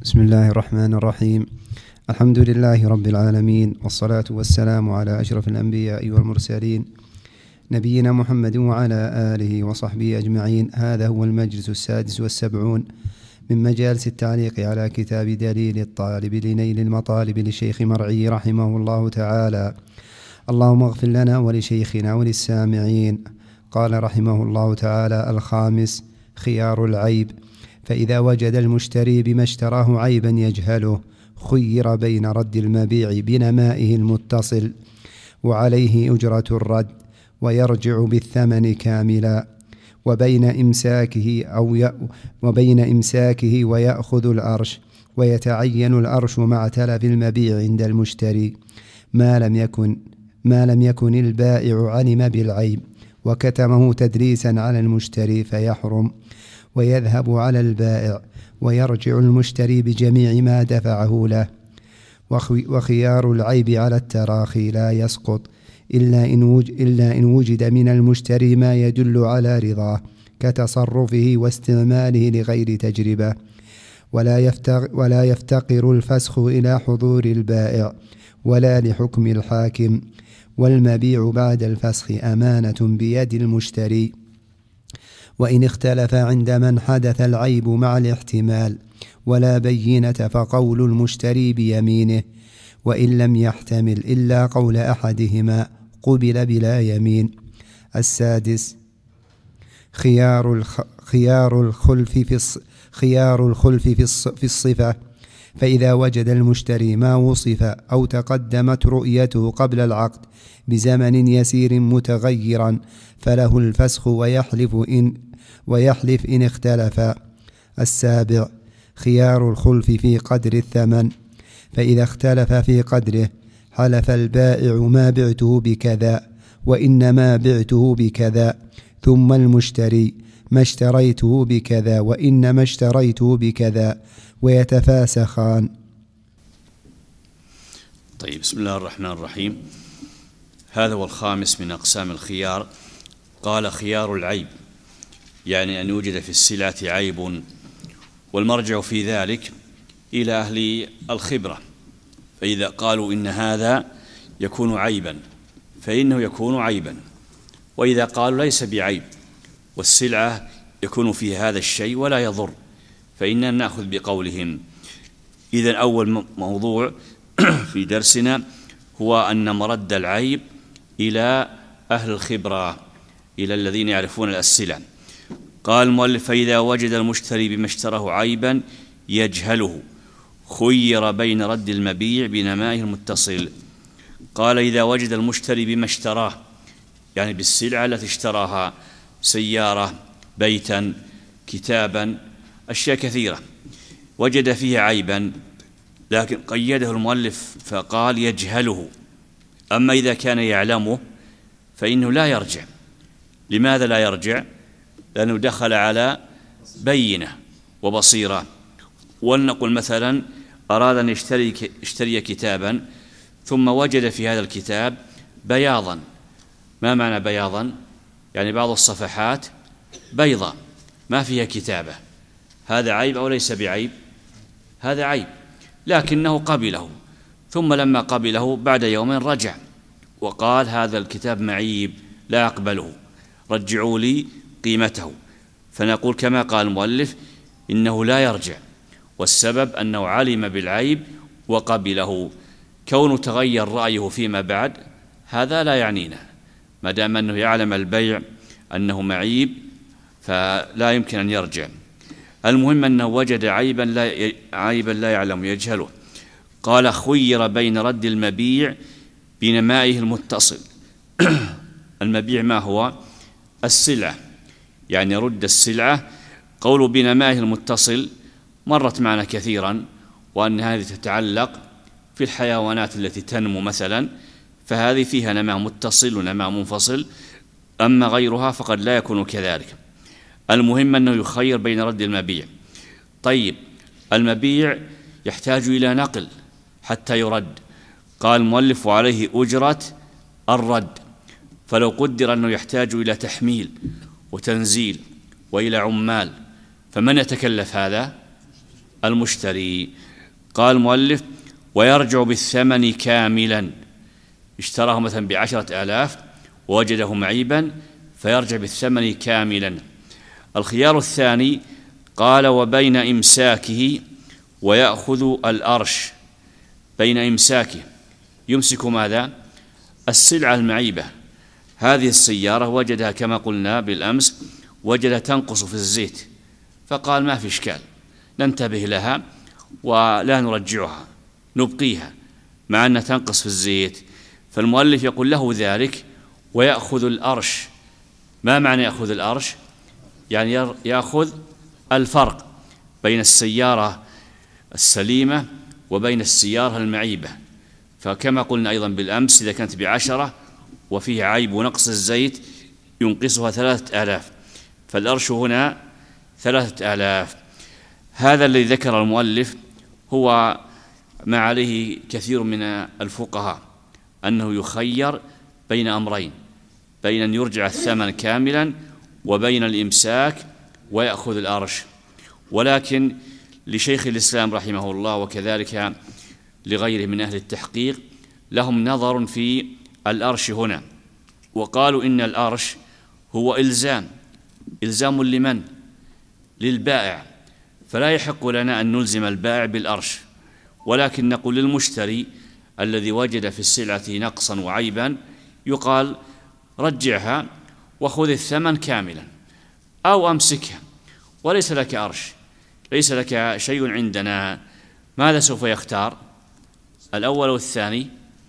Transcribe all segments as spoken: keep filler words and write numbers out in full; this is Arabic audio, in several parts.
بسم الله الرحمن الرحيم. الحمد لله رب العالمين، والصلاة والسلام على أشرف الأنبياء والمرسلين نبينا محمد وعلى آله وصحبه أجمعين. هذا هو المجلس السادس والسبعون من مجالس التعليق على كتاب دليل الطالب لنيل المطالب للشيخ مرعي رحمه الله تعالى. اللهم اغفر لنا ولشيخنا وللسامعين. قال رحمه الله تعالى: الخامس خيار العيب. فإذا وجد المشتري بما اشتراه عيبا يجهله خير بين رد المبيع بنمائه المتصل وعليه أجرة الرد ويرجع بالثمن كاملا، وبين إمساكه أو ي... وبين إمساكه ويأخذ الأرش، ويتعين الأرش مع تلف المبيع عند المشتري ما لم يكن ما لم يكن البائع علم بالعيب وكتمه تدليسا على المشتري فيحرم، ويذهب على البائع، ويرجع المشتري بجميع ما دفعه له. وخيار العيب على التراخي لا يسقط إلا إن, وج... إلا إن وجد من المشتري ما يدل على رضاه كتصرفه واستعماله لغير تجربة، ولا, يفتق... ولا يفتقر الفسخ إلى حضور البائع ولا لحكم الحاكم، والمبيع بعد الفسخ أمانة بيد المشتري. وإن اختلف عند من حدث العيب مع الاحتمال ولا بينة فقول المشتري بيمينه، وإن لم يحتمل إلا قول أحدهما قبل بلا يمين. السادس خيار الخ... خيار الخلف في الص... خيار الخلف في, الص... في الصفة. فإذا وجد المشتري ما وصف أو تقدمت رؤيته قبل العقد بزمن يسير متغيرا فله الفسخ ويحلف إن ويحلف إن اختلفا. السابع خيار الخلف في قدر الثمن. فإذا اختلف في قدره حلف البائع ما بعته بكذا وإنما بعته بكذا، ثم المشتري ما اشتريته بكذا وإنما اشتريته بكذا، ويتفاسخان. طيب، بسم الله الرحمن الرحيم. هذا هو الخامس من أقسام الخيار. قال: خيار العيب، يعني أن يوجد في السلعة عيب، والمرجع في ذلك إلى أهل الخبرة، فإذا قالوا إن هذا يكون عيبا فإنه يكون عيبا، وإذا قالوا ليس بعيب والسلعة يكون فيها هذا الشيء ولا يضر فإننا نأخذ بقولهم. إذن أول موضوع في درسنا هو أن مرد العيب إلى أهل الخبرة، إلى الذين يعرفون السلع. قال المؤلف: فإذا وجد المشتري بما اشتراه عيبا يجهله خير بين رد المبيع بنمائه المتصل. قال: إذا وجد المشتري بما اشتراه، يعني بالسلعة التي اشتراها، سيارة، بيتا، كتابا، أشياء كثيرة، وجد فيها عيبا لكن قيده المؤلف فقال يجهله. أما إذا كان يعلمه فإنه لا يرجع. لماذا لا يرجع؟ لأنه دخل على بينة وبصيرة. ولنقل مثلا أراد أن يشتري, يشتري كتابا ثم وجد في هذا الكتاب بياضا. ما معنى بياضا؟ يعني بعض الصفحات بيضاء ما فيها كتابة. هذا عيب أو ليس بعيب؟ هذا عيب، لكنه قبله، ثم لما قبله بعد يوم رجع وقال هذا الكتاب معيب لا أقبله، رجعوا لي قيمته. فنقول كما قال المؤلف إنه لا يرجع، والسبب أنه علم بالعيب وقبله. كونه تغير رأيه فيما بعد هذا لا يعنينا، ما دام أنه يعلم البيع أنه معيب فلا يمكن أن يرجع. المهم أنه وجد عيبا لا, عيبا لا يعلم يجهله. قال: خير بين رد المبيع بنمائه المتصل. المبيع ما هو؟ السلعة، يعني رد السلعة. قول بنمائه المتصل مرت معنا كثيرا، وأن هذه تتعلق في الحيوانات التي تنمو مثلا، فهذه فيها نماء متصل ونماء منفصل، أما غيرها فقد لا يكون كذلك. المهم أنه يخير بين رد المبيع. طيب، المبيع يحتاج إلى نقل حتى يرد. قال المؤلف: عليه أجرة الرد. فلو قدر أنه يحتاج إلى تحميل وتنزيل وإلى عمال، فمن يتكلف هذا؟ المشتري. قال المؤلف: ويرجع بالثمن كاملا، اشتراه مثلا بعشرة آلاف ووجده معيبا فيرجع بالثمن كاملا. الخيار الثاني قال: وبين إمساكه ويأخذ الأرش. بين إمساكه، يمسك ماذا؟ السلعة المعيبة. هذه السيارة وجدها كما قلنا بالأمس، وجدها تنقص في الزيت، فقال: ما في إشكال، ننتبه لها ولا نرجعها، نبقيها مع أنها تنقص في الزيت. فالمؤلف يقول له ذلك ويأخذ الأرش. ما معنى يأخذ الأرش؟ يعني يأخذ الفرق بين السيارة السليمة وبين السيارة المعيبة. فكما قلنا أيضا بالأمس، إذا كانت بعشرة وفيها عيب ونقص الزيت ينقصها ثلاثة آلاف، فالأرش هنا ثلاثة آلاف. هذا الذي ذكر المؤلف هو ما عليه كثير من الفقهاء، أنه يخير بين أمرين: بين أن يرجع الثمن كاملا وبين الإمساك ويأخذ الأرش. ولكن لشيخ الإسلام رحمه الله وكذلك لغيره من أهل التحقيق لهم نظر في الأرش هنا، وقالوا إن الأرش هو إلزام إلزام لمن؟ للبائع، فلا يحق لنا أن نلزم البائع بالأرش، ولكن نقول للمشتري الذي وجد في السلعة نقصا وعيبا، يقال: رجعها وخذ الثمن كاملا أو أمسكها وليس لك أرش، ليس لك شيء عندنا. ماذا سوف يختار؟ الأول والثاني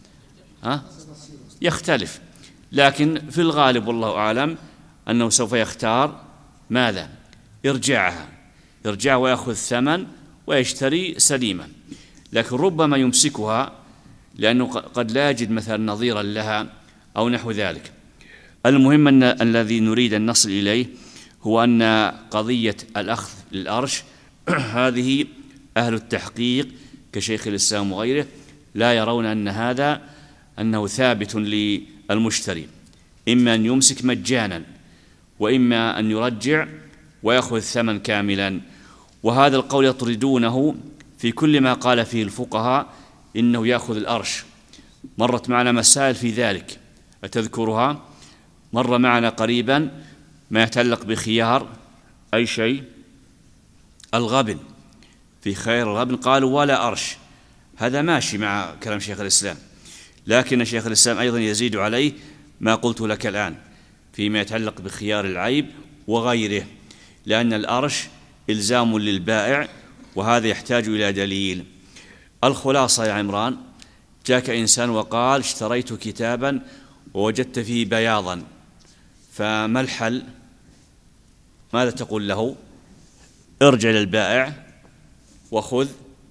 ها؟ يختلف، لكن في الغالب والله أعلم أنه سوف يختار ماذا؟ إرجاعها، يرجع ويأخذ الثمن ويشتري سليمة. لكن ربما يمسكها لأنه قد لا يجد مثلا نظيرا لها أو نحو ذلك. المهم أن الذي نريد أن نصل إليه هو أن قضية الأخذ للأرش هذه أهل التحقيق كشيخ الإسلام وغيره لا يرون أن هذا أنه ثابت للمشتري، إما أن يمسك مجانا وإما أن يرجع ويأخذ الثمن كاملا. وهذا القول يطردونه في كل ما قال فيه الفقهاء إنه يأخذ الأرش. مرت معنا مسائل في ذلك أتذكرها؟ مر معنا قريبا ما يتعلق بخيار أي شيء الغبن، في خير الغبن قالوا ولا أرش، هذا ماشي مع كلام شيخ الإسلام، لكن شيخ الإسلام أيضا يزيد عليه ما قلت لك الآن فيما يتعلق بخيار العيب وغيره، لأن الأرش إلزام للبائع وهذا يحتاج إلى دليل. الخلاصة يا عمران: جاك إنسان وقال: اشتريت كتابا ووجدت فيه بياضا، فما الحل؟ ماذا تقول له؟ ارجع للبائع وخذ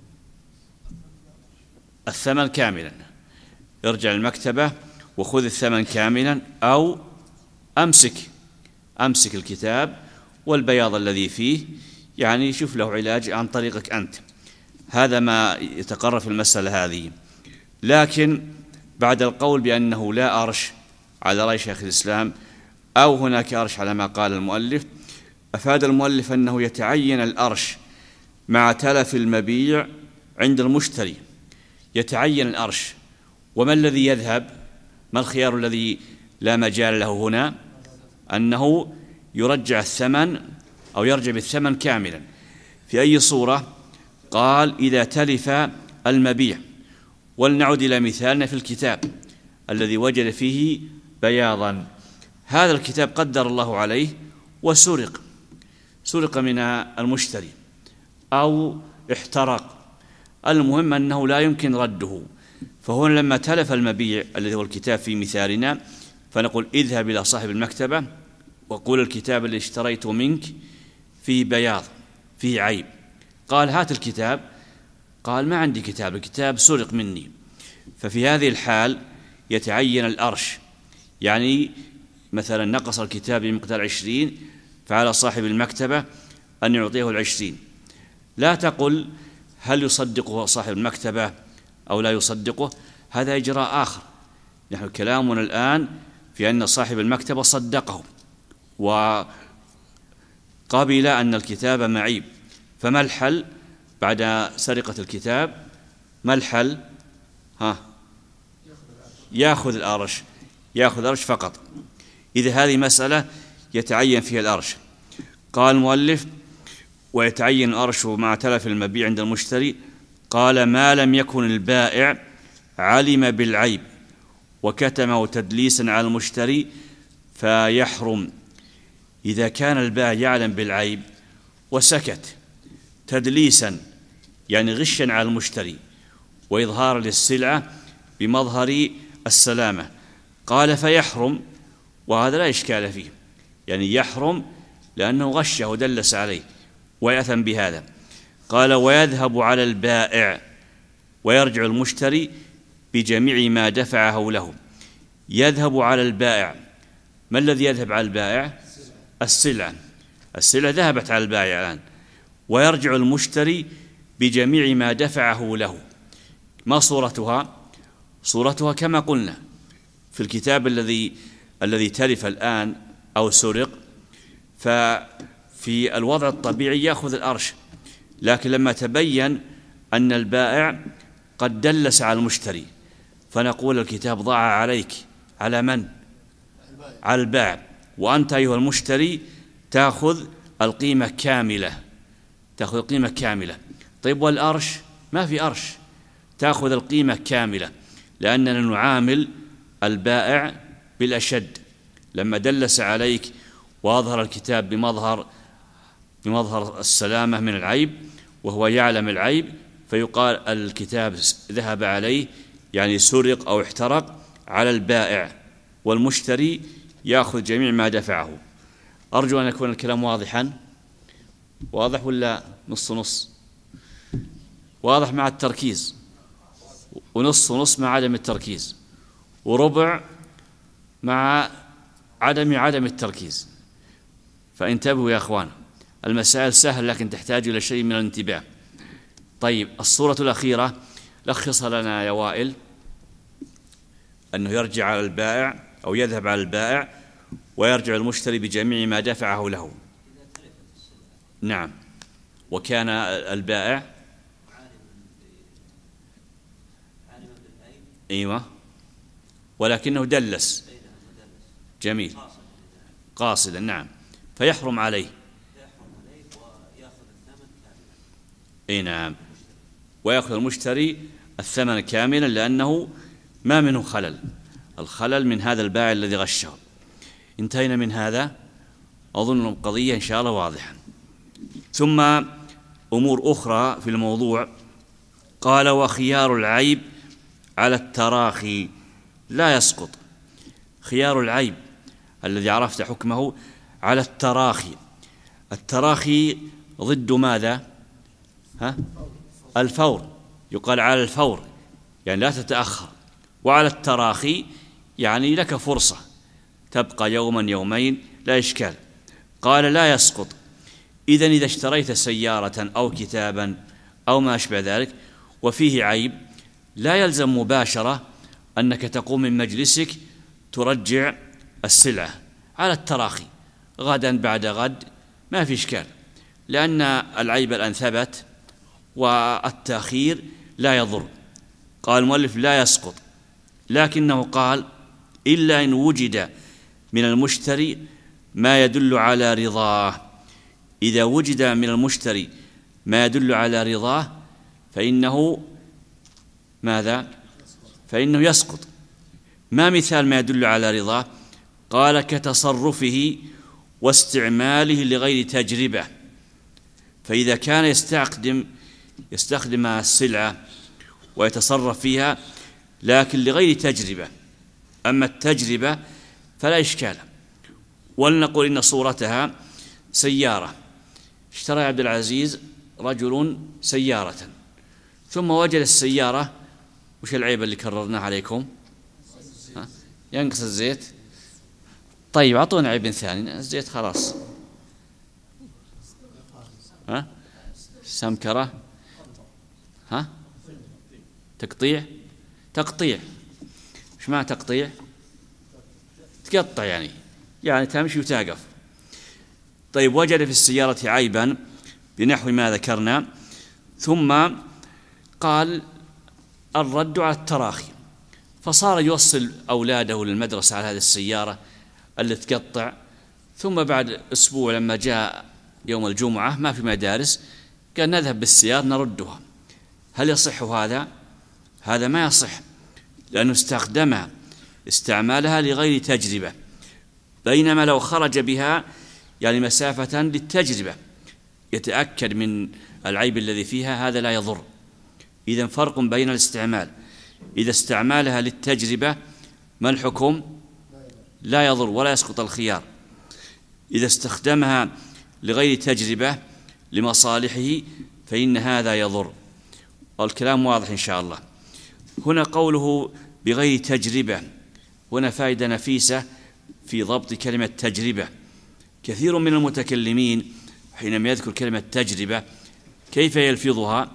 الثمن كاملا، ارجع للمكتبة وخذ الثمن كاملا، أو أمسك أمسك الكتاب والبياض الذي فيه، يعني شوف له علاج عن طريقك أنت. هذا ما يتقرر في المسألة هذه. لكن بعد القول بأنه لا أرش على رأي شيخ الإسلام أو هناك أرش على ما قال المؤلف، أفاد المؤلف أنه يتعين الأرش مع تلف المبيع عند المشتري، يتعين الأرش. وما الذي يذهب؟ ما الخيار الذي لا مجال له هنا؟ أنه يرجع الثمن أو يرجع بالثمن كاملا. في أي صورة؟ قال: إذا تلف المبيع. ولنعود إلى مثالنا في الكتاب الذي وجد فيه بياضا. هذا الكتاب قدر الله عليه وسرق، سرق من المشتري أو احترق، المهم أنه لا يمكن رده. فهنا لما تلف المبيع الذي هو الكتاب في مثالنا، فنقول: اذهب إلى صاحب المكتبة وقول: الكتاب اللي اشتريته منك فيه بياض، فيه عيب. قال: هات الكتاب. قال: ما عندي كتاب، الكتاب سرق مني. ففي هذه الحال يتعين الأرش، يعني مثلا نقص الكتاب بمقدار عشرين، فعلى صاحب المكتبة أن يعطيه العشرين. لا تقل هل يصدقه صاحب المكتبة أو لا يصدقه، هذا إجراء آخر. نحن كلامنا الآن في أن صاحب المكتبة صدقه وقبل أن الكتاب معيب، فما الحل؟ بعد سرقة الكتاب ما الحل؟ ها يأخذ الأرش، يأخذ الأرش فقط. إذا هذه مسألة يتعين فيها الأرش. قال المؤلف: ويتعين الأرش مع تلف المبيع عند المشتري. قال: ما لم يكن البائع علم بالعيب وكتمه تدليسا على المشتري فيحرم. إذا كان البائع يعلم بالعيب وسكت تدليسا يعني غشا على المشتري وإظهارا للسلعة بمظهر السلامة، قال فيحرم، وهذا لا إشكال فيه، يعني يحرم لأنه غشه ودلس عليه ويأثم بهذا. قال: ويذهب على البائع ويرجع المشتري بجميع ما دفعه له. يذهب على البائع، ما الذي يذهب على البائع؟ السلعة، السلعة ذهبت على البائع الآن. ويرجع المشتري بجميع ما دفعه له. ما صورتها؟ صورتها كما قلنا في الكتاب الذي الذي تلف الآن أو سرق، ففي الوضع الطبيعي يأخذ الأرش، لكن لما تبين أن البائع قد دلس على المشتري فنقول الكتاب ضاع عليك. على من؟ على البائع، وأنت أيها المشتري تأخذ القيمة كاملة، تأخذ القيمة كاملة. طيب والأرش؟ ما في أرش، تأخذ القيمة كاملة، لأننا نعامل البائع بالأشد. لما دلس عليك وأظهر الكتاب بمظهر بمظهر السلامة من العيب وهو يعلم العيب، فيقال الكتاب ذهب عليه، يعني سرق أو احترق على البائع، والمشتري يأخذ جميع ما دفعه. أرجو أن يكون الكلام واضحا. واضح ولا نص نص؟ واضح مع التركيز، ونص ونص مع عدم التركيز، وربع مع عدم عدم التركيز. فانتبهوا يا أخوان، المسائل سهل لكن تحتاج إلى شيء من الانتباه. طيب الصورة الأخيرة لخصها لنا يا وائل. أنه يرجع على البائع أو يذهب على البائع ويرجع المشتري بجميع ما دفعه له. نعم. وكان البائع أيوة ولكنه دلس. جميل. قاصدا. نعم. فيحرم عليه. اي نعم. ويأخذ المشتري الثمن كاملا لأنه ما منه خلل، الخلل من هذا البائع الذي غشه. انتهينا من هذا، أظن القضية إن شاء الله واضحة. ثم أمور أخرى في الموضوع. قال: وخيار العيب على التراخي لا يسقط. خيار العيب الذي عرفت حكمه على التراخي. التراخي ضد ماذا؟ ها؟ الفور. يقال على الفور يعني لا تتأخر، وعلى التراخي يعني لك فرصة تبقى يوما يومين لا إشكال. قال: لا يسقط. إذن إذا اشتريت سيارة أو كتابا أو ما أشبه ذلك وفيه عيب، لا يلزم مباشرة أنك تقوم من مجلسك ترجع السلعة، على التراخي غدا بعد غد ما في إشكال، لأن العيب الآن ثبت والتأخير لا يضر. قال المؤلف: لا يسقط، لكنه قال: إلا إن وجد من المشتري ما يدل على رضاه. إذا وجد من المشتري ما يدل على رضاه فإنه ماذا؟ فإنه يسقط. ما مثال ما يدل على رضاه؟ قال: كتصرفه واستعماله لغير تجربة. فإذا كان يستخدم يستخدم السلعة ويتصرف فيها لكن لغير تجربة، أما التجربة فلا إشكال. ولنقول إن صورتها سيارة. اشترى عبد العزيز رجل سيارة ثم وجد السيارة، وش العيب اللي كررناه عليكم؟ ها؟ ينقص الزيت. طيب أعطونا عيب ثاني. الزيت خلاص. ها؟ سمكرة. ها؟ تقطيع. تقطيع. ايش معنى تقطيع؟ تقطع يعني يعني تمشي وتقف. طيب وجد في السيارة عيبا بنحو ما ذكرنا، ثم قال الرد على التراخي، فصار يوصل أولاده للمدرسة على هذه السيارة اللي تقطع، ثم بعد أسبوع لما جاء يوم الجمعة ما في مدارس قال نذهب بالسيارة نردها. هل يصح هذا؟ هذا ما يصح، لأنه استخدمها استعمالها لغير تجربة، بينما لو خرج بها يعني مسافة للتجربة يتأكد من العيب الذي فيها هذا لا يضر. إذن فرق بين الاستعمال، إذا استعمالها للتجربة ما الحكم؟ لا يضر ولا يسقط الخيار. إذا استخدمها لغير تجربة لمصالحه فإن هذا يضر. والكلام واضح إن شاء الله. هنا قوله بغير تجربة، هنا فائدة نفيسة في ضبط كلمة تجربة. كثير من المتكلمين حينما يذكر كلمة تجربة كيف يلفظها؟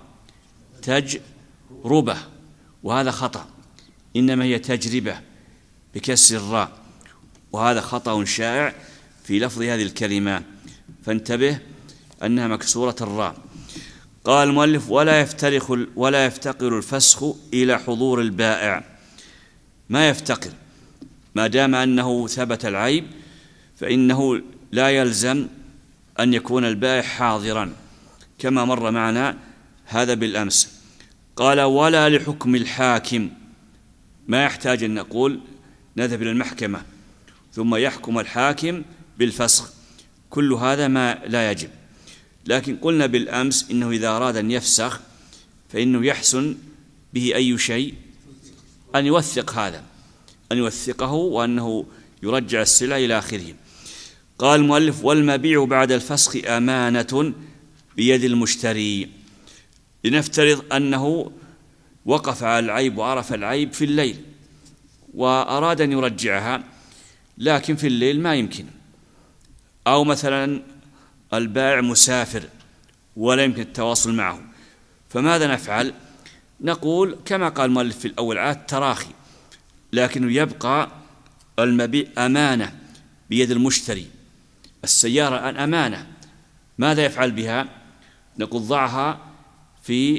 تجربة، وهذا خطأ، إنما هي تجربة بكسر الراء، وهذا خطأ شائع في لفظ هذه الكلمة، فانتبه أنها مكسورة الراء. قال المؤلف ولا يفترق ولا يفتقر الفسخ إلى حضور البائع، ما يفتقر ما دام أنه ثبت العيب فإنه لا يلزم أن يكون البائع حاضرا كما مر معنا هذا بالأمس. قال ولا لحكم الحاكم، ما يحتاج أن نقول نذهب إلى المحكمة ثم يحكم الحاكم بالفسخ، كل هذا ما لا يجب. لكن قلنا بالأمس إنه إذا أراد أن يفسخ فإنه يحسن به أي شيء، أن يوثق هذا، أن يوثقه وأنه يرجع السلع إلى آخره. قال المؤلف والمبيع بعد الفسخ أمانة بيد المشتري. لنفترض أنه وقف على العيب وعرف العيب في الليل وأراد أن يرجعها، لكن في الليل ما يمكن، أو مثلا البائع مسافر ولا يمكن التواصل معه، فماذا نفعل؟ نقول كما قال المؤلف في الأول على التراخي، لكنه يبقى المبيع أمانة بيد المشتري. السيارة الآن أمانة، ماذا يفعل بها؟ نقول ضعها في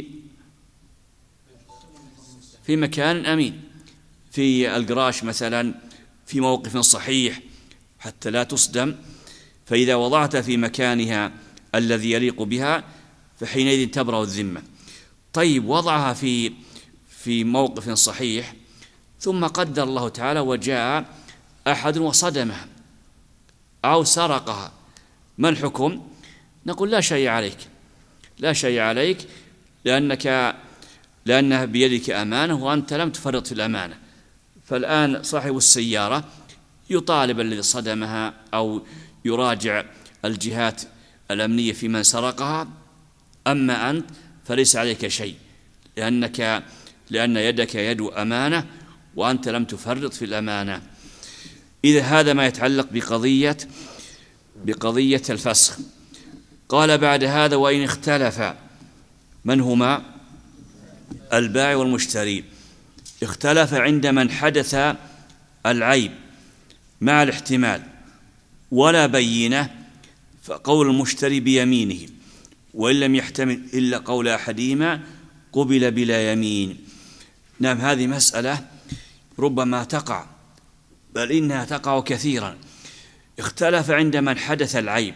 في مكان أمين، في الجراج مثلا، في موقف صحيح حتى لا تصدم، فإذا وضعت في مكانها الذي يليق بها فحينئذ تبرأ الذمة. طيب وضعها في في موقف صحيح ثم قدر الله تعالى وجاء أحد وصدمها أو سرقها، ما الحكم؟ نقول لا شيء عليك، لا شيء عليك، لأنك لأنها بيدك أمانة وأنت لم تفرط في الأمانة. فالآن صاحب السيارة يطالب الذي صدمها أو يراجع الجهات الأمنية في من سرقها، أما أنت فليس عليك شيء، لأنك لأن يدك يد أمانة وأنت لم تفرط في الأمانة. إذا هذا ما يتعلق بقضية بقضية الفسخ. قال بعد هذا وإن اختلف، من هما؟ البائع والمشتري. اختلف عند من حدث العيب مع الاحتمال ولا بينة، فقول المشتري بيمينه، وإن لم يحتمل إلا قول أحدهما قبل بلا يمين. نعم، هذه مسألة ربما تقع، بل إنها تقع كثيرا. اختلف عند من حدث العيب،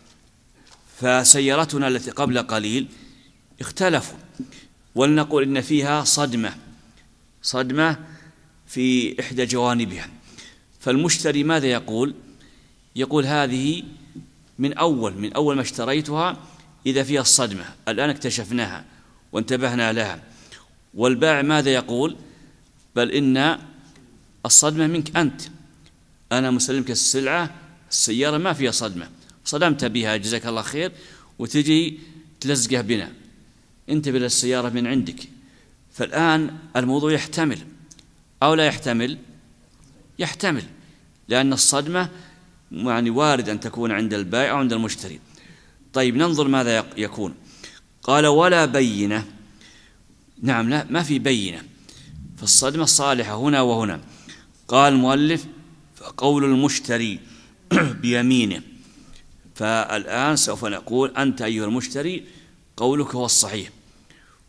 فسيارتنا التي قبل قليل اختلفوا، ولنقول إن فيها صدمة صدمة في إحدى جوانبها، فالمشتري ماذا يقول؟ يقول هذه من أول من أول ما اشتريتها إذا فيها الصدمة، الآن اكتشفناها وانتبهنا لها. والبائع ماذا يقول؟ بل إن الصدمة منك أنت، أنا مسلمك السلعة، السيارة ما فيها صدمة، صدمت بها جزاك الله خير، وتجي تلزقها بنا، انتبه للسيارة من عندك. فالآن الموضوع يحتمل أو لا يحتمل؟ يحتمل، لأن الصدمة يعني وارد أن تكون عند البائع أو عند المشتري. طيب ننظر ماذا يكون. قال ولا بينة. نعم، لا ما في بينة، فالصدمة صالحة هنا وهنا. قال المؤلف فقول المشتري بيمينه. فالآن سوف نقول أنت أيها المشتري قولك هو الصحيح،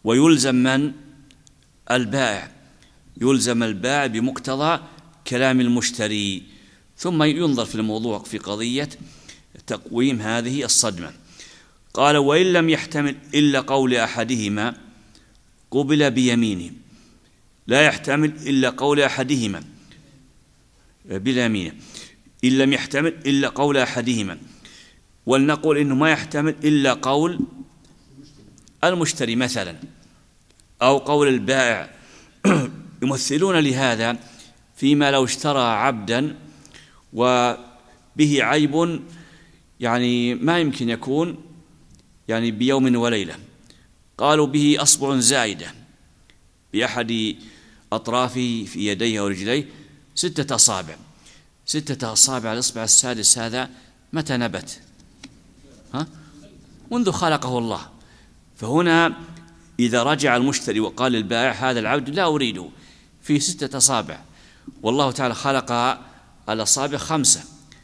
ويلزم من؟ البائع، يلزم البائع بمقتضى كلام المشتري. ثم ينظر في الموضوع في قضية تقويم هذه الصدمة. قال: وإن لم يحتمل إلا قول أحدهما قبل بيمينه. لا يحتمل إلا قول أحدهما باليمين، إن لم يحتمل إلا قول أحدهما، ولنقول إنه ما يحتمل إلا قول المشتري مثلا أو قول البائع. يمثلون لهذا فيما لو اشترى عبدا وبه عيب يعني ما يمكن يكون يعني بيوم وليلة، قالوا به أصبع زائدة بأحد أطرافه في يديه ورجليه ستة أصابع، ستة أصابع الإصبع السادس هذا متى نبت؟ ها؟ منذ خلقه الله. فهنا إذا رجع المشتري وقال للبائع هذا العبد لا أريده فيه ستة أصابع، والله تعالى خلق الأصابع خمسة،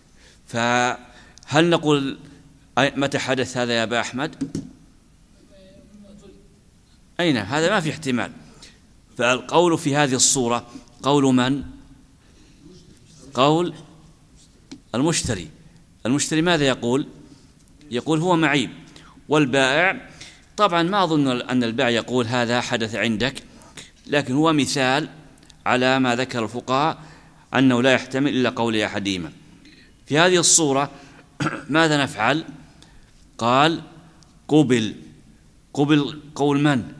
فهل نقول متى حدث هذا يا أبا أحمد؟ أين هذا؟ ما في احتمال. فالقول في هذه الصورة قول من؟ قول المشتري. المشتري ماذا يقول؟ يقول هو معيب. والبائع طبعا ما أظن أن البائع يقول هذا حدث عندك، لكن هو مثال على ما ذكر الفقهاء أنه لا يحتمل إلا قول أحدهما. في هذه الصورة ماذا نفعل؟ قال قبل. قبل قول من؟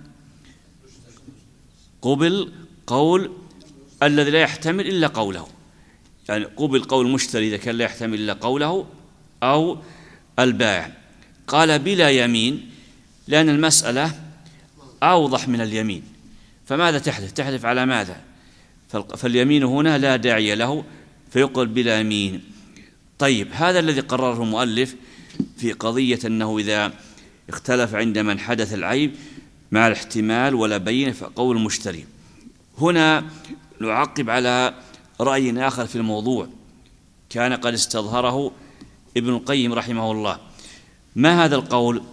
قبل قول الذي لا يحتمل إلا قوله، يعني قبل قول المشتري إذا كان لا يحتمل إلا قوله أو البائع. قال بلا يمين لأن المسألة أوضح من اليمين، فماذا تحدث؟ تحدث على ماذا؟ فاليمين هنا لا داعي له فيقول بلا يمين. طيب هذا الذي قرره المؤلف في قضية أنه إذا اختلف عند من حدث العيب مع الاحتمال ولا بين فقول المشتري. هنا نعقب على رأي آخر في الموضوع كان قد استظهره ابن القيم رحمه الله. ما هذا القول؟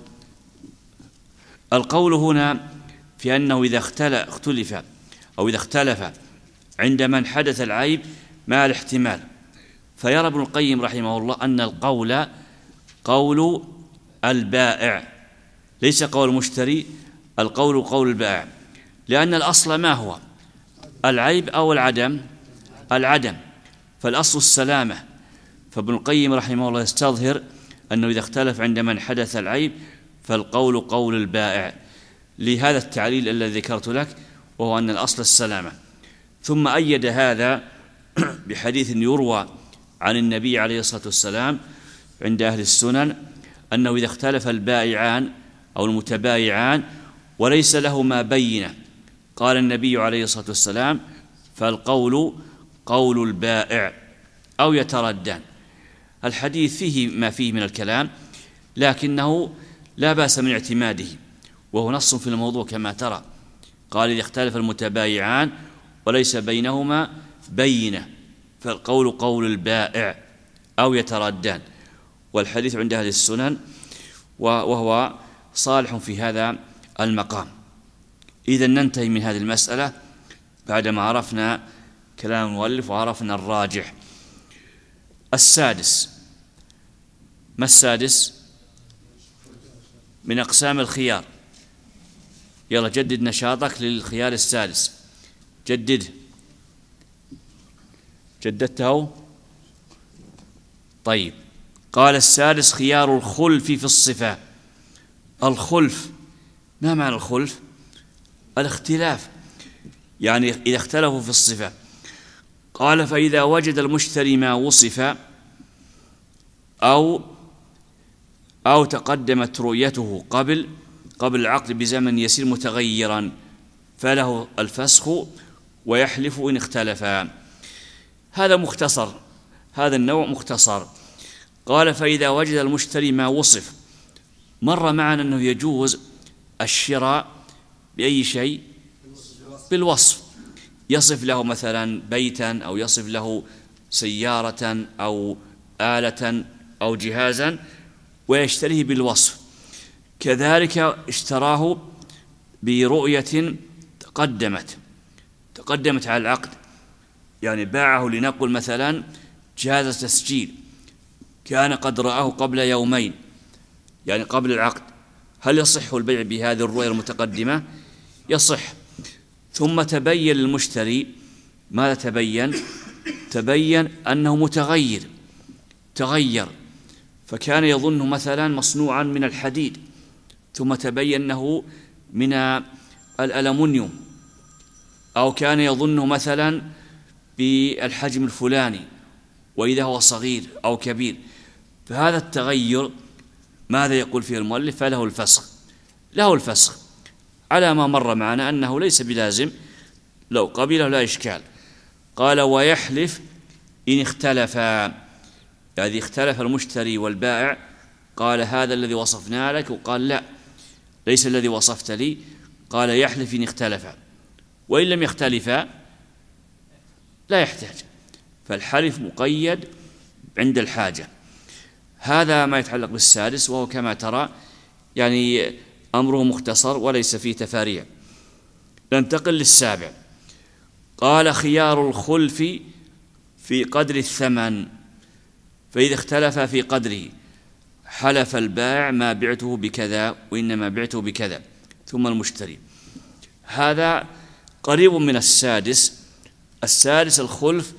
القول هنا في أنه إذا اختلف أو إذا اختلف عند من حدث العيب مع الاحتمال، فيرى ابن القيم رحمه الله أن القول قول البائع ليس قول المشتري، القول قول البائع، لأن الأصل ما هو؟ العيب أو العدم؟ العدم، فالأصل السلامة. فابن القيم رحمه الله يستظهر أنه إذا اختلف عند من حدث العيب فالقول قول البائع لهذا التعليل الذي ذكرت لك، وهو أن الأصل السلامة. ثم أيد هذا بحديث يروى عن النبي عليه الصلاة والسلام عند أهل السنن أنه إذا اختلف البائعان أو المتبايعان وليس لهما بينة، قال النبي عليه الصلاة والسلام فالقول قول البائع أو يتردان. الحديث فيه ما فيه من الكلام، لكنه لا بأس من اعتماده، وهو نص في الموضوع كما ترى. قال إذا اختلف المتبايعان وليس بينهما بينة فالقول قول البائع أو يتردان، والحديث عند أهل السنن وهو صالح في هذا المقام. إذن ننتهي من هذه المسألة بعدما عرفنا كلام المؤلف وعرفنا الراجح. السادس، ما السادس؟ من أقسام الخيار. يلا جدد نشاطك للخيار السادس، جدد. جددته؟ طيب. قال السادس خيار الخلف في الصفة. الخلف ما معنى الخلف؟ الاختلاف، يعني إذا اختلفوا في الصفة. قال فإذا وجد المشتري ما وصف أو أو تقدمت رؤيته قبل قبل العقد بزمن يسير متغيرا فله الفسخ ويحلف إن اختلفا. هذا مختصر، هذا النوع مختصر. قال فإذا وجد المشتري ما وصف، مر معنا أنه يجوز الشراء بأي شيء؟ بالوصف. يصف له مثلا بيتا أو يصف له سيارة أو آلة أو جهازا ويشتريه بالوصف. كذلك اشتراه برؤية تقدمت تقدمت على العقد، يعني باعه لنقل مثلا جهاز تسجيل كان قد رآه قبل يومين، يعني قبل العقد، هل يصح البيع بهذه الرؤية المتقدمة؟ يصح. ثم تبين للمشتري، ماذا تبين؟ تبين أنه متغير، تغير، فكان يظنه مثلا مصنوعا من الحديد، ثم تبين أنه من الألمنيوم، أو كان يظنه مثلا بالحجم الفلاني وإذا هو صغير أو كبير. فهذا التغير ماذا يقول فيه المؤلف؟ فله الفسخ، له الفسخ على ما مر معنا أنه ليس بلازم، لو قبله لا إشكال. قال ويحلف إن اختلفا، يعني اختلف المشتري والبائع، قال هذا الذي وصفنا لك، وقال لا ليس الذي وصفت لي، قال يحلف إن اختلفا، وإن لم يختلفا لا يحتاج، فالحلف مقيد عند الحاجة. هذا ما يتعلق بالسادس، وهو كما ترى يعني أمره مختصر وليس فيه تفاريع. ننتقل للسابع. قال خيار الخلف في قدر الثمن، فإذا اختلف في قدره حلف البائع ما بعته بكذا وإنما بعته بكذا، ثم المشتري. هذا قريب من السادس. السادس الخلف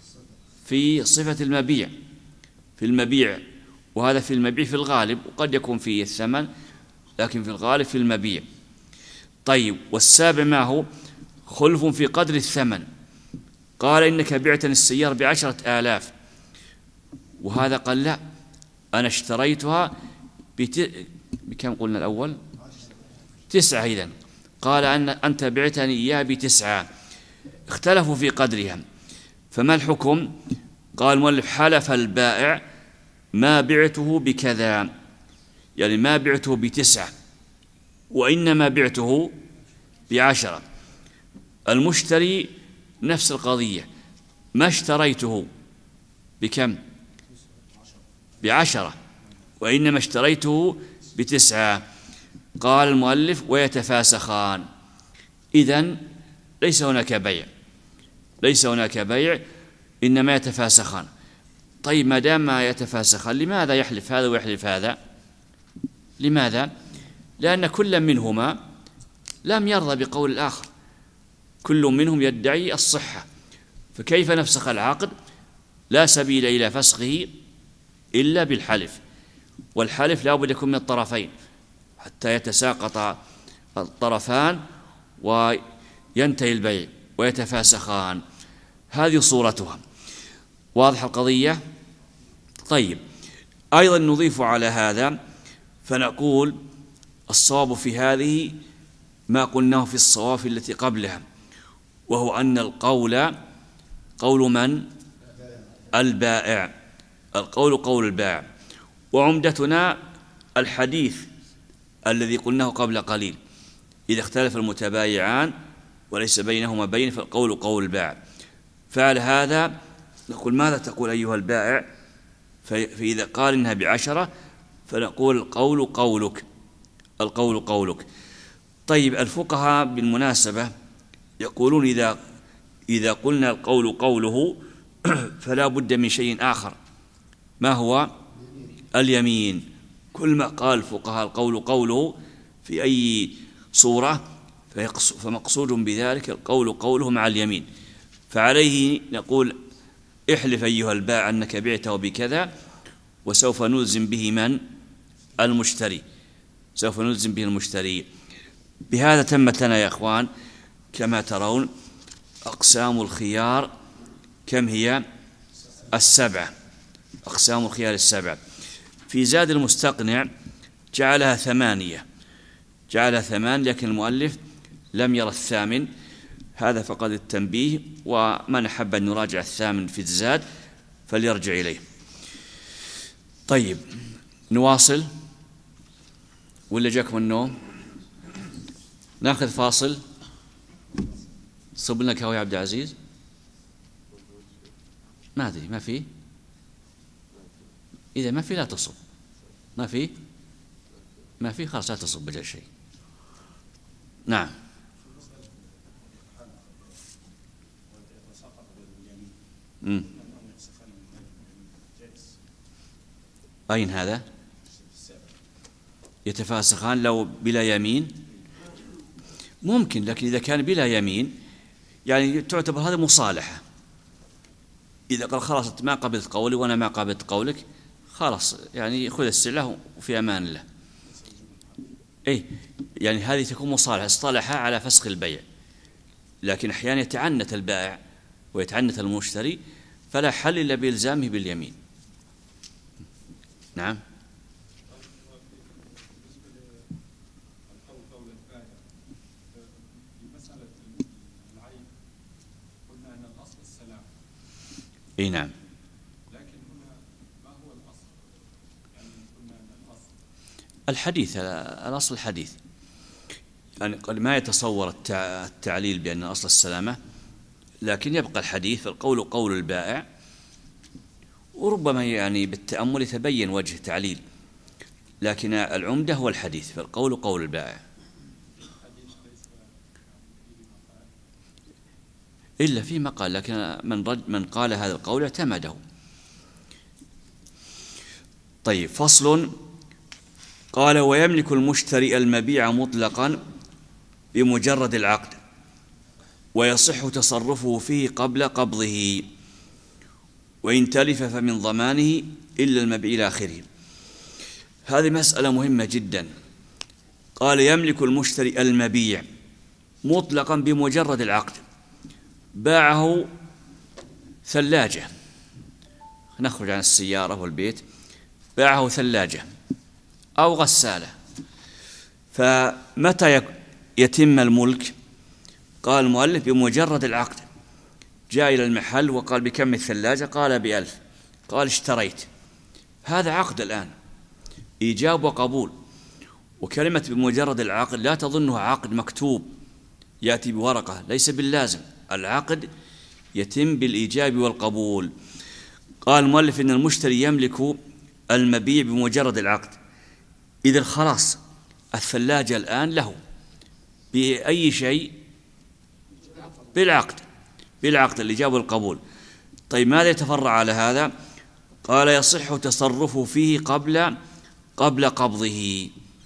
في صفة المبيع، في المبيع، وهذا في المبيع في الغالب، وقد يكون فيه الثمن لكن في الغالب في المبيع. طيب، والسابع ما هو؟ خلف في قدر الثمن. قال إنك بعتني السيارة بعشرة آلاف، وهذا قال لا أنا اشتريتها بت... بكم قلنا الأول؟ تسعة. إذن قال أن أنت بعتني إياها بتسعة، اختلفوا في قدرها، فما الحكم؟ قال المؤلف حلف البائع ما بعته بكذا، يعني ما بعته بتسعة وإنما بعته بعشرة. المشتري نفس القضية، ما اشتريته بكم؟ بعشرة وإنما اشتريته بتسعة. قال المؤلف ويتفاسخان. إذن ليس هناك بيع، ليس هناك بيع، إنما يتفاسخان. طيب، ما دام ما يتفاسخان، لماذا يحلف هذا ويحلف هذا؟ لماذا؟ لأن كل منهما لم يرضى بقول الآخر، كل منهم يدعي الصحة، فكيف نفسخ العقد؟ لا سبيل إلى فسخه إلا بالحلف، والحلف لا بد يكون من الطرفين حتى يتساقط الطرفان وينتهي البيع ويتفاسخان. هذه صورتها. واضح القضية؟ طيب، أيضا نضيف على هذا فنقول الصواب في هذه ما قلناه في الصواف التي قبلها، وهو أن القول قول من؟ البائع، القول قول البائع. وعمدتنا الحديث الذي قلناه قبل قليل، إذا اختلف المتبايعان وليس بينهما بين فالقول قول البائع. فعلى هذا نقول ماذا تقول أيها البائع؟ فإذا قال إنها بعشرة فنقول القول قولك، القول قولك. طيب، الفقهاء بالمناسبة يقولون إذا إذا قلنا القول قوله فلا بد من شيء آخر، ما هو؟ اليمين. كل ما قال الفقهاء القول قوله في أي صورة فمقصود بذلك القول قوله مع اليمين. فعليه نقول احلف أيها البائع أنك بعته بكذا، وسوف نلزم به من؟ المشتري، سوف نلزم به المشتري. بهذا تمت لنا يا أخوان كما ترون أقسام الخيار. كم هي؟ السبعة، أقسام الخيار السبعة. في زاد المستقنع جعلها ثمانية، جعلها ثمان، لكن المؤلف لم يرى الثامن، هذا فقد التنبيه، ومن أحب أن يراجع الثامن في الزاد فليرجع إليه. طيب، نواصل ولا جاكم النوم؟ ناخذ فاصل. صب لنا كهوة يا عبد العزيز؟ ما أدري، ما في؟ إذا ما في لا تصب. ما في؟ ما في خلاص لا تصب بجل شيء. نعم. مم. أين هذا؟ يتفاسخان لو بلا يمين؟ ممكن، لكن إذا كان بلا يمين يعني تعتبر هذا مصالحة. إذا قال خلاص ما قبلت قولي وأنا ما قبلت قولك، خلاص يعني خذ السلعة وفي أمان الله. إيه يعني هذه تكون مصالحة، اصطلح على فسخ البيع، لكن أحيانا يتعنت البائع ويتعنت المشتري، فلا حل إلا بإلزامه باليمين. نعم. اي نعم. لكن هنا ما هو الاصل؟ يعني قلنا ان الاصل الحديث، الاصل الحديث، يعني قد ما يتصور التعليل بان اصل السلامه، لكن يبقى الحديث. القول قول البائع، وربما يعني بالتامل يتبين وجه تعليل، لكن العمده هو الحديث، فالقول قول البائع. إلا في مقال، لكن من رد من قال هذا القول اعتمده. طيب، فصل. قال: ويملك المشتري المبيع مطلقا بمجرد العقد، ويصح تصرفه فيه قبل قبضه، وإن تلف فمن ضمانه إلا المبيع إلى آخره. هذه مسألة مهمة جدا. قال: يملك المشتري المبيع مطلقا بمجرد العقد. باعه ثلاجة، نخرج عن السيارة والبيت، باعه ثلاجة أو غسالة، فمتى يتم الملك؟ قال المؤلف: بمجرد العقد. جاء إلى المحل وقال: بكم الثلاجة؟ قال: بألف. قال: اشتريت. هذا عقد الآن، إيجاب وقبول. وكلمة بمجرد العقد لا تظنها عقد مكتوب يأتي بورقة، ليس باللازم. العقد يتم بالإيجاب والقبول. قال المؤلف: إن المشتري يملك المبيع بمجرد العقد. إذا خلاص الثلاجة الآن له بأي شيء؟ بالعقد، بالعقد الإيجاب والقبول. طيب، ماذا يتفرع على هذا؟ قال: يصح تصرفه فيه قبل قبل قبضه.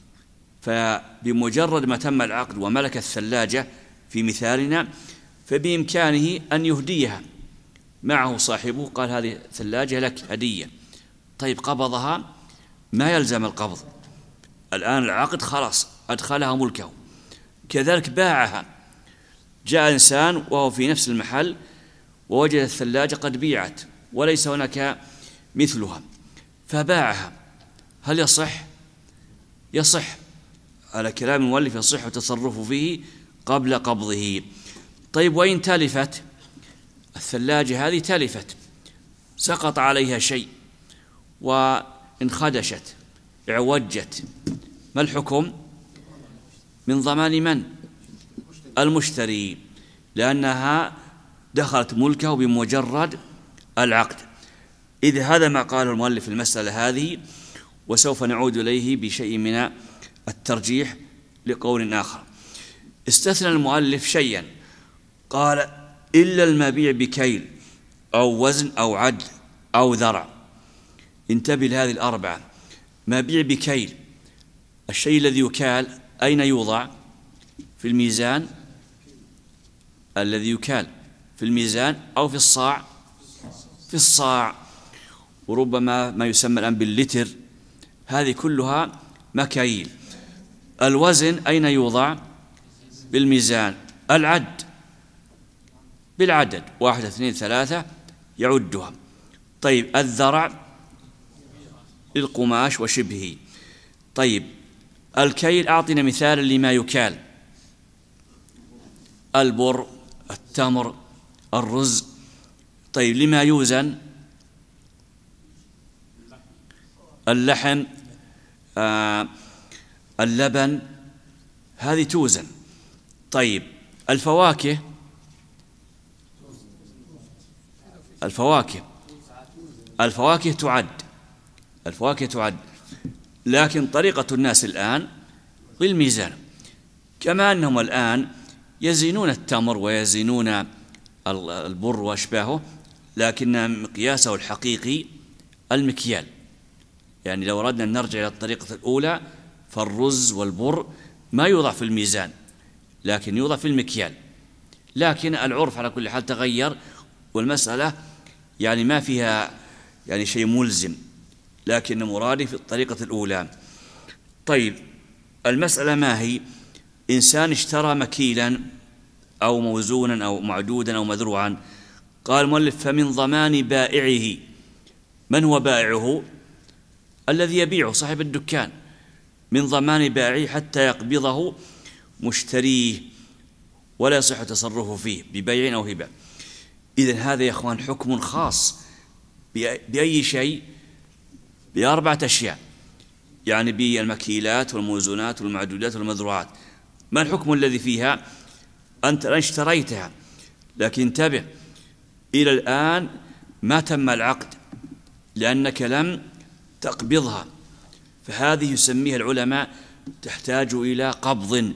فبمجرد ما تم العقد وملك الثلاجة في مثالنا، فبإمكانه أن يهديها، معه صاحبه قال: هذه ثلاجة لك هدية. طيب، قبضها، ما يلزم القبض، الآن العقد خلاص أدخلها ملكه. كذلك باعها، جاء إنسان وهو في نفس المحل ووجد الثلاجة قد بيعت وليس هناك مثلها، فباعها، هل يصح؟ يصح على كلام المؤلف، يصح تصرفه فيه قبل قبضه. طيب، وإن تلفت الثلاجة هذه، تلفت، سقط عليها شيء وانخدشت، اعوجت، ما الحكم؟ من ضمان من؟ المشتري، لأنها دخلت ملكه بمجرد العقد. إذ هذا ما قاله المؤلف في المسألة هذه، وسوف نعود إليه بشيء من الترجيح لقول آخر. استثنى المؤلف شيئا، قال: إلا المبيع بكيل أو وزن أو عد أو ذرع. انتبه لهذه الأربعة. مبيع بكيل، الشيء الذي يكال أين يوضع؟ في الميزان، الذي يكال في الميزان أو في الصاع؟ في الصاع. وربما ما يسمى الآن باللتر، هذه كلها مكاييل. الوزن أين يوضع؟ بالميزان. العد بالعدد، واحد اثنين ثلاثة يعدها. طيب، الذرع للقماش وشبهه. طيب، الكيل، أعطنا مثالا لما يكال. البر، التمر، الرز. طيب، لما يوزن؟ اللحم، آه اللبن، هذه توزن. طيب، الفواكه، الفواكه الفواكه تعد، الفواكه تعد، لكن طريقة الناس الآن بالميزان. كما أنهم الآن يزينون التمر ويزينون البر وأشباهه، لكن مقياسه الحقيقي المكيال. يعني لو أردنا أن نرجع إلى الطريقة الأولى فالرز والبر ما يوضع في الميزان لكن يوضع في المكيال، لكن العرف على كل حال تغير، والمسألة يعني ما فيها يعني شيء ملزم، لكن مرادي في الطريقة الأولى. طيب المسألة ما هي؟ إنسان اشترى مكيلا أو موزونا أو معدودا أو مذروعا، قال المؤلف فمن ضمان بائعه. من هو بائعه؟ الذي يبيعه صاحب الدكان، من ضمان بائعه حتى يقبضه مشتريه ولا يصح تصرفه فيه ببيع أو هبة. إذن هذا يا أخوان حكم خاص بأي شيء؟ بأربعة أشياء، يعني بالمكيلات والموزونات والمعدودات والمذروعات. ما الحكم الذي فيها؟ أنت الآن اشتريتها، لكن انتبه إلى الآن ما تم العقد لأنك لم تقبضها، فهذه يسميها العلماء تحتاج إلى قبض،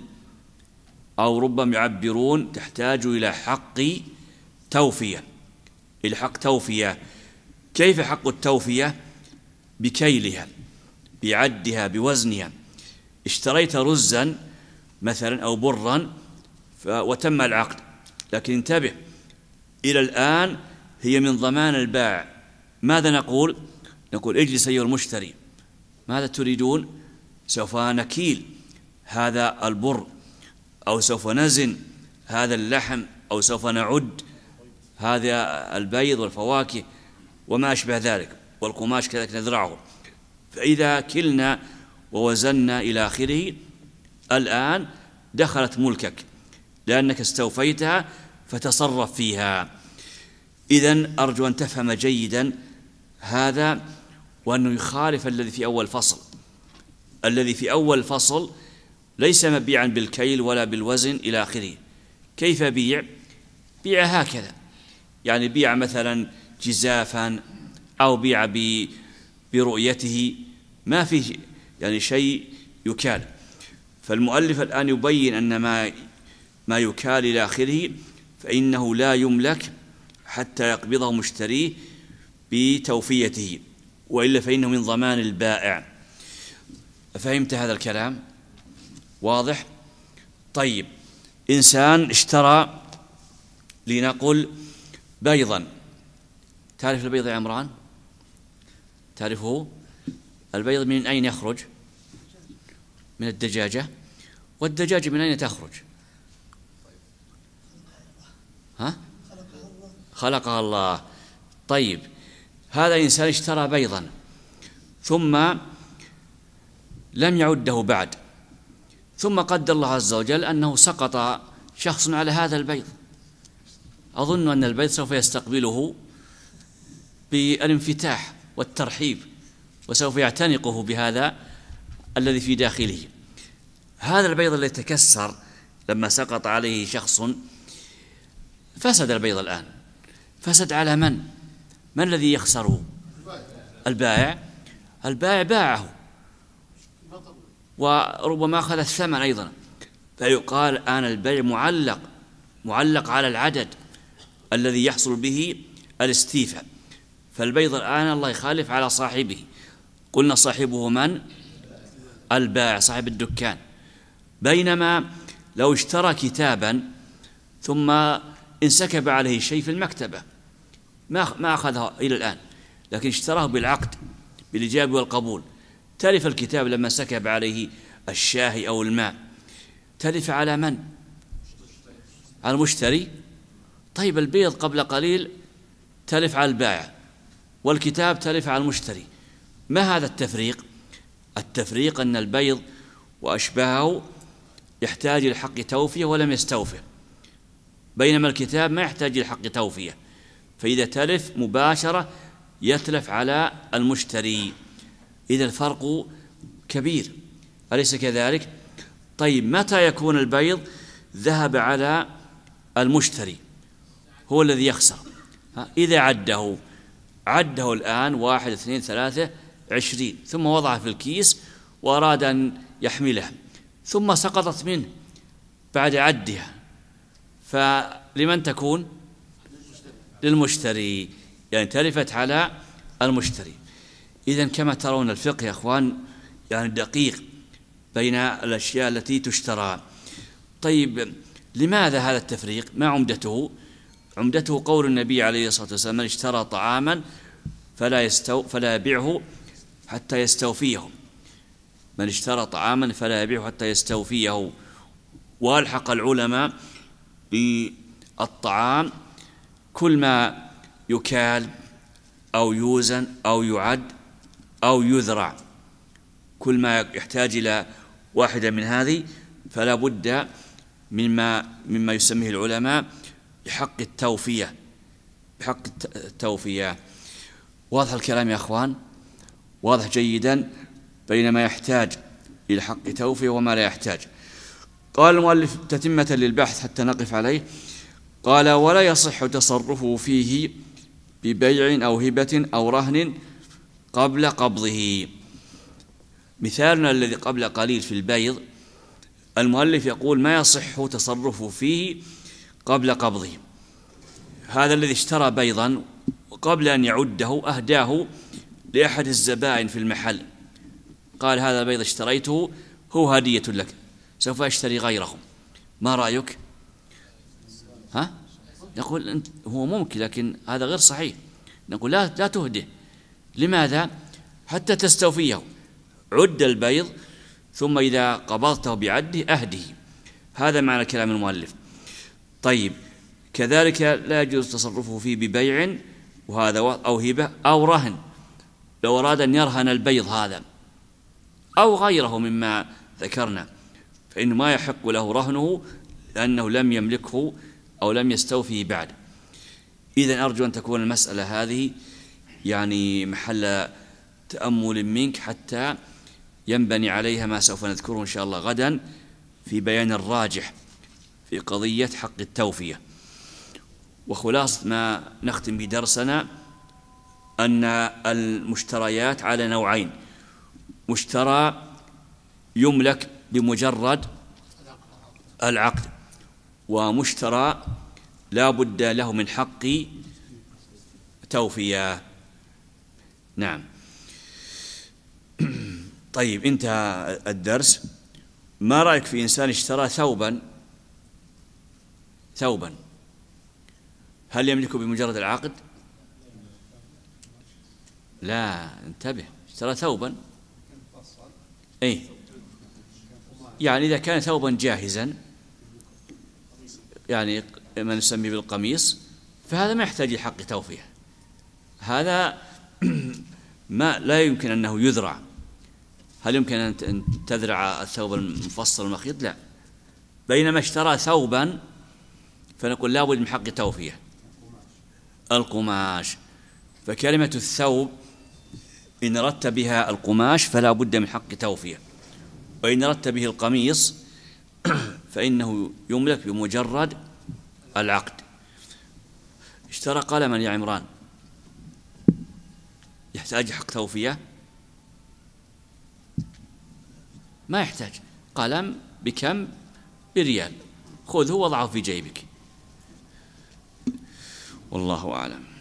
أو ربما يعبرون تحتاج إلى حق توفية. إلى حق توفية. كيف حق التوفية؟ بكيلها، بعدها، بوزنها. اشتريت رزا مثلا أو برا وتم العقد، لكن انتبه إلى الآن هي من ضمان البائع. ماذا نقول؟ نقول اجلس أيها المشتري، ماذا تريدون؟ سوف نكيل هذا البر، أو سوف نزن هذا اللحم، أو سوف نعد هذا البيض والفواكه وما أشبه ذلك، والقماش كذلك نزرعه. فإذا كلنا ووزنا إلى آخره، الآن دخلت ملكك لأنك استوفيتها فتصرف فيها. إذن أرجو أن تفهم جيدا هذا، وأنه يخالف الذي في أول فصل. الذي في أول فصل ليس مبيعا بالكيل ولا بالوزن إلى آخره. كيف بيع؟ بيع هكذا، يعني بيع مثلا جزافا أو بيع برؤيته، ما فيه يعني شيء يكال. فالمؤلف الآن يبين أن ما ما يكال إلى آخره فإنه لا يملك حتى يقبضه مشتريه بتوفيته، وإلا فإنه من ضمان البائع. فهمت هذا الكلام؟ واضح؟ طيب إنسان اشترى لنقل بيضا. تعرف البيض يا عمران؟ تعرفه؟ البيض من أين يخرج؟ من الدجاجة. والدجاجة من أين تخرج؟ ها؟ خلقها الله. طيب هذا إنسان اشترى بيضا ثم لم يعده بعد، ثم قدر الله عز وجل أنه سقط شخص على هذا البيض. أظن أن البيض سوف يستقبله بالانفتاح والترحيب، وسوف يعتنقه بهذا الذي في داخله. هذا البيض الذي تكسر لما سقط عليه شخص، فسد البيض الآن. فسد على من؟ من الذي يخسره؟ البائع. البائع باعه وربما أخذ الثمن أيضا، فيقال الآن البيع معلق معلق على العدد الذي يحصل به الاستيفاء. فالبيض الآن الله يخالف على صاحبه. قلنا صاحبه من؟ البائع صاحب الدكان. بينما لو اشترى كتابا ثم انسكب عليه شيء في المكتبة، ما ما أخذه إلى الآن، لكن اشتراه بالعقد بالإجابة والقبول، تلف الكتاب لما سكب عليه الشاهي أو الماء، تلف على من؟ على المشتري. طيب البيض قبل قليل تلف على البائع، والكتاب تلف على المشتري. ما هذا التفريق؟ التفريق أن البيض وأشباهه يحتاج إلى حق توفية ولم يستوفه، بينما الكتاب ما يحتاج إلى حق توفية، فإذا تلف مباشرة يتلف على المشتري. إذا الفرق كبير، أليس كذلك؟ طيب متى يكون البيض ذهب على المشتري؟ هو الذي يخسر. إذا عده عده الآن واحد اثنين ثلاثة عشرين، ثم وضعه في الكيس وأراد أن يحمله، ثم سقطت منه بعد عدها، فلمن تكون؟ للمشتري، يعني تلفت على المشتري. إذن كما ترون الفقه يا أخوان يعني دقيق بين الأشياء التي تشترى. طيب لماذا هذا التفريق؟ ما عمدته؟ عمدته قول النبي عليه الصلاة والسلام: من اشترى طعاما فلا, يستو فلا يبيعه حتى يستوفيه. من اشترى طعاما فلا يبيعه حتى يستوفيه. وألحق العلماء بالطعام كل ما يكال أو يوزن أو يعد أو يذرع، كل ما يحتاج إلى واحدة من هذه فلا بد مما مما يسميه العلماء بحق التوفية، بحق التوفية. واضح الكلام يا أخوان؟ واضح جيدا بين ما يحتاج إلى حق توفية وما لا يحتاج. قال المؤلف تتمة للبحث حتى نقف عليه، قال: ولا يصح تصرفه فيه ببيع أو هبة أو رهن قبل قبضه. مثالنا الذي قبل قليل في البيض، المؤلف يقول ما يصح تصرفه فيه قبل قبضه. هذا الذي اشترى بيضا وقبل أن يعده أهداه لأحد الزبائن في المحل، قال: هذا البيض اشتريته هو هدية لك، سوف أشتري غيره، ما رأيك؟ ها؟ نقول أنت هو ممكن، لكن هذا غير صحيح. نقول لا لا تهده. لماذا؟ حتى تستوفيه. عد البيض ثم إذا قبضته بعده أهده. هذا معنى كلام المؤلف. طيب كذلك لا يجوز تصرفه فيه ببيع وهذا أو هبة أو رهن. لو أراد أن يرهن البيض هذا أو غيره مما ذكرنا فإنه ما يحق له رهنه لأنه لم يملكه أو لم يستوفي بعد. إذن أرجو أن تكون المسألة هذه يعني محل تأمل منك حتى ينبني عليها ما سوف نذكره إن شاء الله غدا في بيان الراجح في قضية حق التوفية. وخلاصة ما نختم بدرسنا أن المشتريات على نوعين: مشترى يملك بمجرد العقد، ومشترى لا بد له من حق توفية. نعم. طيب انتهى الدرس. ما رأيك في إنسان اشترى ثوبا ثوبا هل يملكه بمجرد العقد؟ لا، انتبه، اشترى ثوبا اي يعني إذا كان ثوبا جاهزا يعني ما نسميه بالقميص فهذا ما يحتاج لحق توفية. هذا ما لا يمكن أنه يذرع. هل يمكن أن تذرع الثوب المفصل المخيط؟ لا. بينما اشترى ثوبا فنقول لا بد من حق توفية. القماش، فكلمة الثوب إن أردت بها القماش فلا بد من حق توفية، وإن أردت به القميص فإنه يملك بمجرد العقد. اشترى قلما يا عمران، يحتاج حق توفية؟ ما يحتاج. قلم بكم؟ بريال، خذه وضعه في جيبك. والله أعلم.